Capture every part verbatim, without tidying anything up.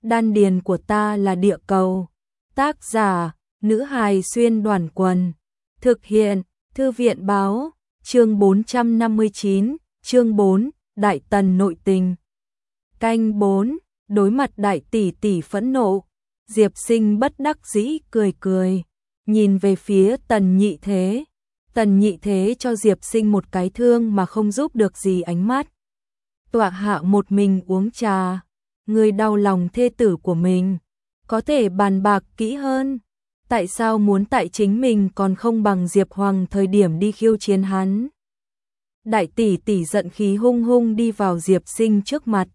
đan điền của ta là địa cầu. Tác giả, nữ hài xuyên đoàn quần. Thực hiện, thư viện báo, chương bốn trăm năm mươi chín, chương bốn, Đại Tần nội tình. Canh bốn, đối mặt đại tỷ tỷ phẫn nộ, Diệp Sinh bất đắc dĩ cười cười, nhìn về phía Tần Nhị Thế. Tần Nhị Thế cho Diệp Sinh một cái thương mà không giúp được gì ánh mắt. Tọa hạ một mình uống trà, người đau lòng thê tử của mình, có thể bàn bạc kỹ hơn. Tại sao muốn tại chính mình còn không bằng Diệp Hoàng thời điểm đi khiêu chiến hắn? Đại tỷ tỷ giận khí hung hung đi vào Diệp Sinh trước mặt.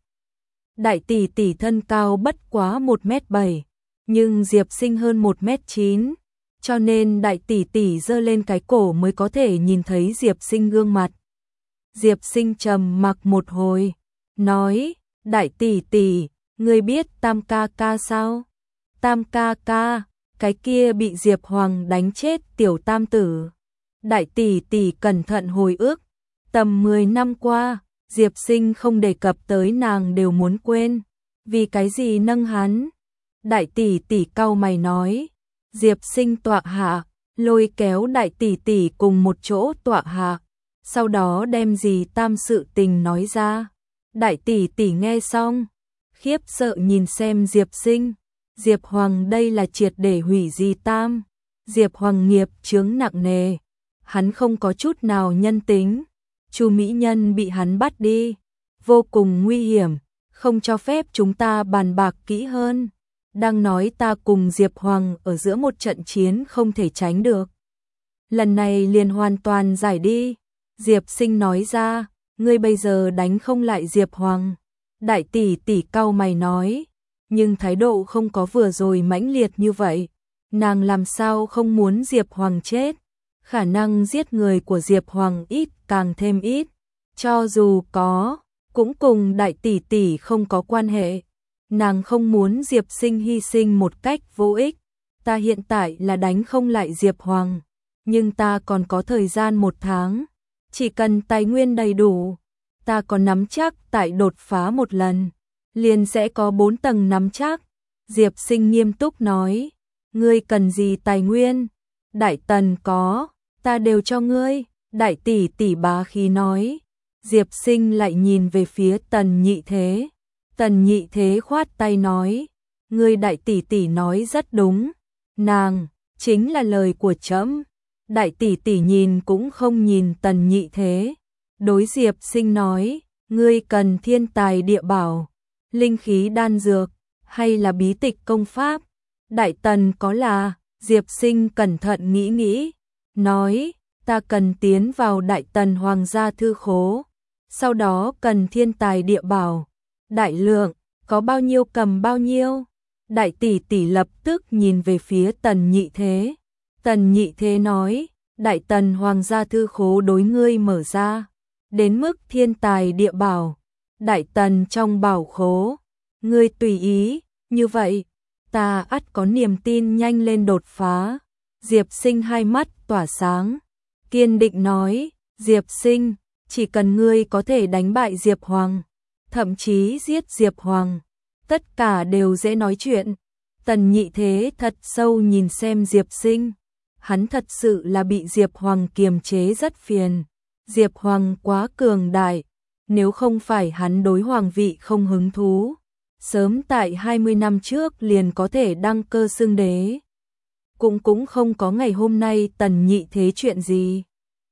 Đại tỷ tỷ thân cao bất quá một mét bảy, nhưng Diệp Sinh hơn một mét chín, cho nên đại tỷ tỷ giơ lên cái cổ mới có thể nhìn thấy Diệp Sinh gương mặt. Diệp Sinh trầm mặc một hồi, nói, đại tỷ tỷ, ngươi biết Tam ca ca sao? Tam ca ca, cái kia bị Diệp Hoàng đánh chết tiểu tam tử. Đại tỷ tỷ cẩn thận hồi ức, tầm mười năm qua, Diệp Sinh không đề cập tới nàng đều muốn quên, vì cái gì nâng hắn? Đại tỷ tỷ cau mày nói, Diệp Sinh tọa hạ, lôi kéo đại tỷ tỷ cùng một chỗ tọa hạ, sau đó đem gì tam sự tình nói ra. Đại tỷ tỷ nghe xong, khiếp sợ nhìn xem Diệp Sinh. Diệp Hoàng đây là triệt để hủy di tam. Diệp Hoàng nghiệp chướng nặng nề, hắn không có chút nào nhân tính. Chu mỹ nhân bị hắn bắt đi, vô cùng nguy hiểm, không cho phép chúng ta bàn bạc kỹ hơn. Đang nói ta cùng Diệp Hoàng ở giữa một trận chiến không thể tránh được. Lần này liền hoàn toàn giải đi. Diệp Sinh nói ra, ngươi bây giờ đánh không lại Diệp Hoàng. Đại tỷ tỷ cau mày nói, nhưng thái độ không có vừa rồi mãnh liệt như vậy. Nàng làm sao không muốn Diệp Hoàng chết? Khả năng giết người của Diệp Hoàng ít càng thêm ít. Cho dù có, cũng cùng đại tỷ tỷ không có quan hệ. Nàng không muốn Diệp Sinh hy sinh một cách vô ích. Ta hiện tại là đánh không lại Diệp Hoàng, nhưng ta còn có thời gian một tháng. Chỉ cần tài nguyên đầy đủ, ta có nắm chắc tại đột phá một lần, liền sẽ có bốn tầng nắm chắc. Diệp Sinh nghiêm túc nói, ngươi cần gì tài nguyên? Đại Tần có, ta đều cho ngươi. Đại tỷ tỷ bá khí nói. Diệp Sinh lại nhìn về phía Tần Nhị Thế. Tần Nhị Thế khoát tay nói, ngươi đại tỷ tỷ nói rất đúng, nàng chính là lời của trẫm. Đại tỷ tỷ nhìn cũng không nhìn Tần Nhị Thế, đối Diệp Sinh nói, ngươi cần thiên tài địa bảo, linh khí đan dược, hay là bí tịch công pháp? Đại Tần có là? Diệp Sinh cẩn thận nghĩ nghĩ, nói, ta cần tiến vào Đại Tần Hoàng gia thư khố, sau đó cần thiên tài địa bảo, đại lượng, có bao nhiêu cầm bao nhiêu. Đại tỷ tỷ lập tức nhìn về phía Tần Nhị Thế. Tần Nhị Thế nói, Đại Tần Hoàng gia thư khố đối ngươi mở ra, đến mức thiên tài địa bảo, Đại Tần trong bảo khố, ngươi tùy ý, như vậy, ta ắt có niềm tin nhanh lên đột phá. Diệp Sinh hai mắt tỏa sáng, kiên định nói, Diệp Sinh, chỉ cần ngươi có thể đánh bại Diệp Hoàng, thậm chí giết Diệp Hoàng, tất cả đều dễ nói chuyện. Tần Nhị Thế thật sâu nhìn xem Diệp Sinh, hắn thật sự là bị Diệp Hoàng kiềm chế rất phiền. Diệp Hoàng quá cường đại, nếu không phải hắn đối hoàng vị không hứng thú, sớm tại hai mươi năm trước liền có thể đăng cơ xưng đế. Cũng cũng không có ngày hôm nay Tần Nhị Thế chuyện gì.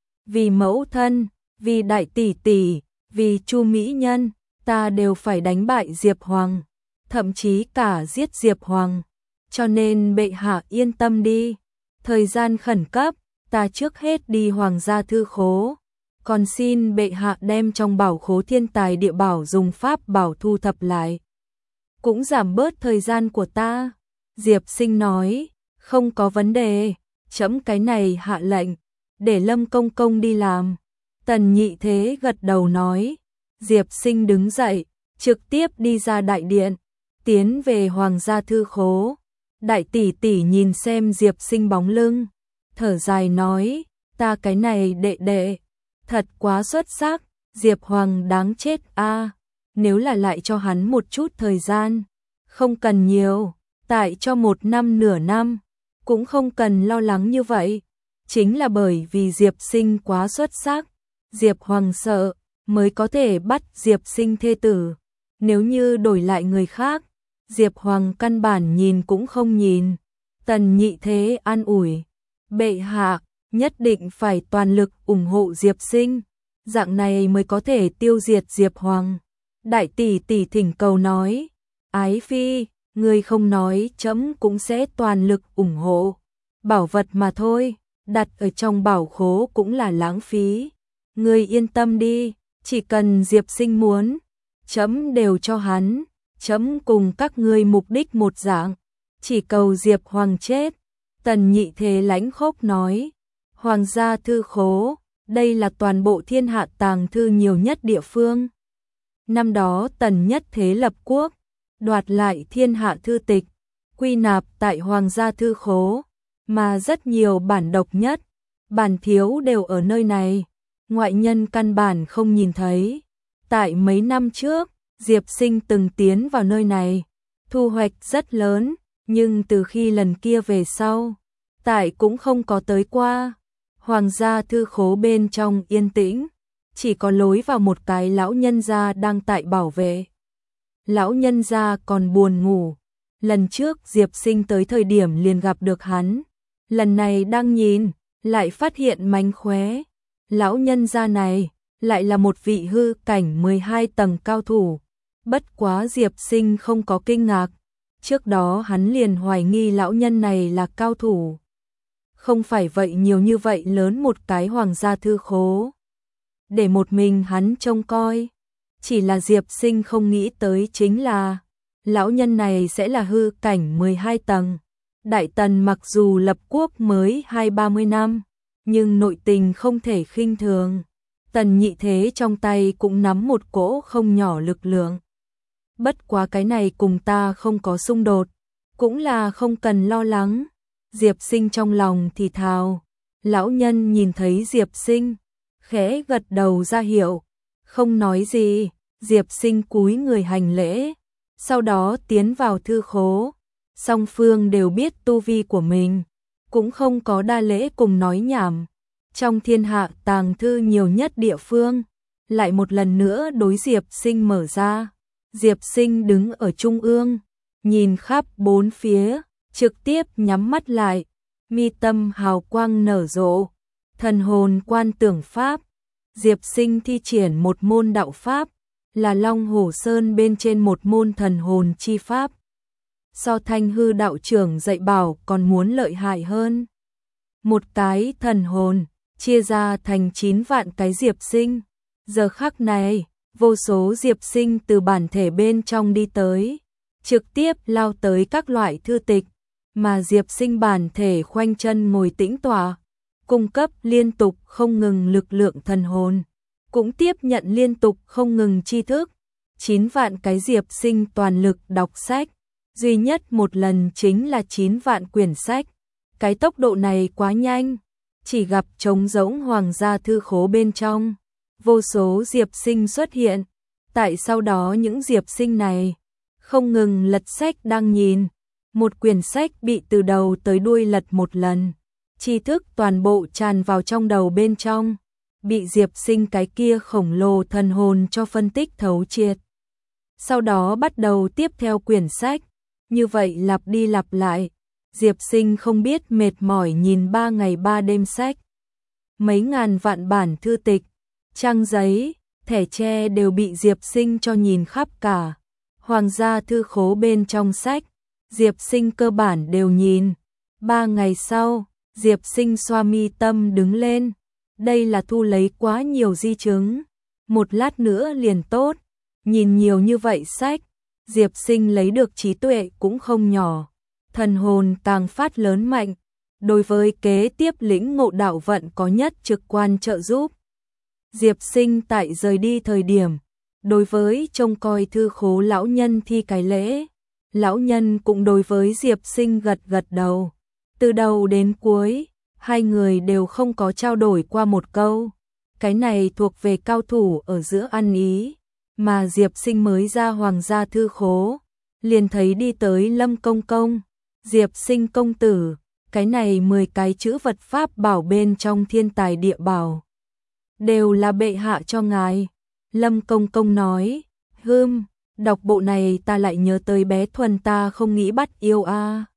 Vì mẫu thân, vì đại tỷ tỷ, vì Chu mỹ nhân, ta đều phải đánh bại Diệp Hoàng, thậm chí cả giết Diệp Hoàng. Cho nên bệ hạ yên tâm đi, thời gian khẩn cấp, ta trước hết đi Hoàng gia thư khố, còn xin bệ hạ đem trong bảo khố thiên tài địa bảo dùng pháp bảo thu thập lại, cũng giảm bớt thời gian của ta. Diệp Sinh nói, không có vấn đề, trẫm cái này hạ lệnh, để Lâm công công đi làm. Tần Nhị Thế gật đầu nói. Diệp Sinh đứng dậy, trực tiếp đi ra đại điện, tiến về Hoàng gia thư khố. Đại tỷ tỷ nhìn xem Diệp Sinh bóng lưng, thở dài nói, ta cái này đệ đệ, thật quá xuất sắc, Diệp Hoàng đáng chết a, nếu là lại cho hắn một chút thời gian, Không cần nhiều, tại cho một năm nửa năm, cũng không cần lo lắng như vậy. Chính là bởi vì Diệp Sinh quá xuất sắc, Diệp Hoàng sợ, mới có thể bắt Diệp Sinh thê tử. Nếu như đổi lại người khác, Diệp Hoàng căn bản nhìn cũng không nhìn. Tần Nhị Thế an ủi, bệ hạ, nhất định phải toàn lực ủng hộ Diệp Sinh, dạng này mới có thể tiêu diệt Diệp Hoàng. Đại tỷ tỷ thỉnh cầu nói, ái phi, ngươi không nói chấm cũng sẽ toàn lực ủng hộ. Bảo vật mà thôi, đặt ở trong bảo khố cũng là lãng phí. Ngươi yên tâm đi, chỉ cần Diệp Sinh muốn, chấm đều cho hắn. Chấm cùng các ngươi mục đích một dạng, chỉ cầu Diệp Hoàng chết. Tần Nhị Thế lãnh khốc nói, Hoàng gia thư khố, đây là toàn bộ thiên hạ tàng thư nhiều nhất địa phương. Năm đó Tần Nhất Thế lập quốc, đoạt lại thiên hạ thư tịch, quy nạp tại Hoàng gia thư khố, mà rất nhiều bản độc nhất, bản thiếu đều ở nơi này, ngoại nhân căn bản không nhìn thấy. Tại mấy năm trước, Diệp Sinh từng tiến vào nơi này, thu hoạch rất lớn, nhưng từ khi lần kia về sau, tại cũng không có tới qua. Hoàng gia thư khố bên trong yên tĩnh, chỉ có lối vào một cái lão nhân gia đang tại bảo vệ. Lão nhân gia còn buồn ngủ, lần trước Diệp Sinh tới thời điểm liền gặp được hắn, lần này đang nhìn, lại phát hiện mánh khóe. Lão nhân gia này, lại là một vị hư cảnh mười hai tầng cao thủ. Bất quá Diệp Sinh không có kinh ngạc, trước đó hắn liền hoài nghi lão nhân này là cao thủ. Không phải vậy nhiều như vậy lớn một cái hoàng gia thư khố, để một mình hắn trông coi. Chỉ là Diệp Sinh không nghĩ tới chính là, lão nhân này sẽ là hư cảnh mười hai tầng. Đại Tần mặc dù lập quốc mới hai ba mươi năm, nhưng nội tình không thể khinh thường. Tần Nhị Thế trong tay cũng nắm một cỗ không nhỏ lực lượng. Bất quá cái này cùng ta không có xung đột, cũng là không cần lo lắng. Diệp Sinh trong lòng thì thào. Lão nhân nhìn thấy Diệp Sinh, khẽ gật đầu ra hiệu, không nói gì. Diệp Sinh cúi người hành lễ, sau đó tiến vào thư khố. Song phương đều biết tu vi của mình, cũng không có đa lễ cùng nói nhảm. Trong thiên hạ tàng thư nhiều nhất địa phương, lại một lần nữa đối Diệp Sinh mở ra. Diệp Sinh đứng ở trung ương, nhìn khắp bốn phía, trực tiếp nhắm mắt lại, mi tâm hào quang nở rộ, thần hồn quan tưởng pháp. Diệp Sinh thi triển một môn đạo pháp, là Long Hổ Sơn bên trên một môn thần hồn chi pháp. So Thanh Hư đạo trưởng dạy bảo còn muốn lợi hại hơn. Một cái thần hồn, chia ra thành chín vạn cái Diệp Sinh. Giờ khắc này, vô số Diệp Sinh từ bản thể bên trong đi tới, trực tiếp lao tới các loại thư tịch, mà Diệp Sinh bản thể khoanh chân ngồi tĩnh tọa, cung cấp liên tục không ngừng lực lượng thần hồn, cũng tiếp nhận liên tục không ngừng tri thức. Chín vạn cái Diệp Sinh toàn lực đọc sách, duy nhất một lần chính là chín vạn quyển sách. Cái tốc độ này quá nhanh, chỉ gặp trống rỗng hoàng gia thư khố bên trong, vô số Diệp Sinh xuất hiện. Tại sau đó những Diệp Sinh này không ngừng lật sách đang nhìn, một quyển sách bị từ đầu tới đuôi lật một lần, tri thức toàn bộ tràn vào trong đầu bên trong, bị Diệp Sinh cái kia khổng lồ thần hồn cho phân tích thấu triệt. Sau đó bắt đầu tiếp theo quyển sách, như vậy lặp đi lặp lại. Diệp Sinh không biết mệt mỏi nhìn ba ngày ba đêm sách. Mấy ngàn vạn bản thư tịch, trang giấy, thẻ tre đều bị Diệp Sinh cho nhìn khắp cả. Hoàng gia thư khố bên trong sách, Diệp Sinh cơ bản đều nhìn. Ba ngày sau, Diệp Sinh xoa mi tâm đứng lên. Đây là thu lấy quá nhiều di chứng. Một lát nữa liền tốt. Nhìn nhiều như vậy sách, Diệp Sinh lấy được trí tuệ cũng không nhỏ. Thần hồn càng phát lớn mạnh, đối với kế tiếp lĩnh ngộ đạo vận có nhất trực quan trợ giúp. Diệp Sinh tại rời đi thời điểm, đối với trông coi thư khố lão nhân thi cái lễ. Lão nhân cũng đối với Diệp Sinh gật gật đầu. Từ đầu đến cuối, hai người đều không có trao đổi qua một câu. Cái này thuộc về cao thủ ở giữa ăn ý, mà Diệp Sinh mới ra hoàng gia thư khố, liền thấy đi tới Lâm công công, Diệp Sinh công tử, cái này mười cái chữ vật pháp bảo bên trong thiên tài địa bảo. Đều là bệ hạ cho ngài. Lâm công công nói, hưm, đọc bộ này ta lại nhớ tới bé Thuần ta không nghĩ bắt yêu a.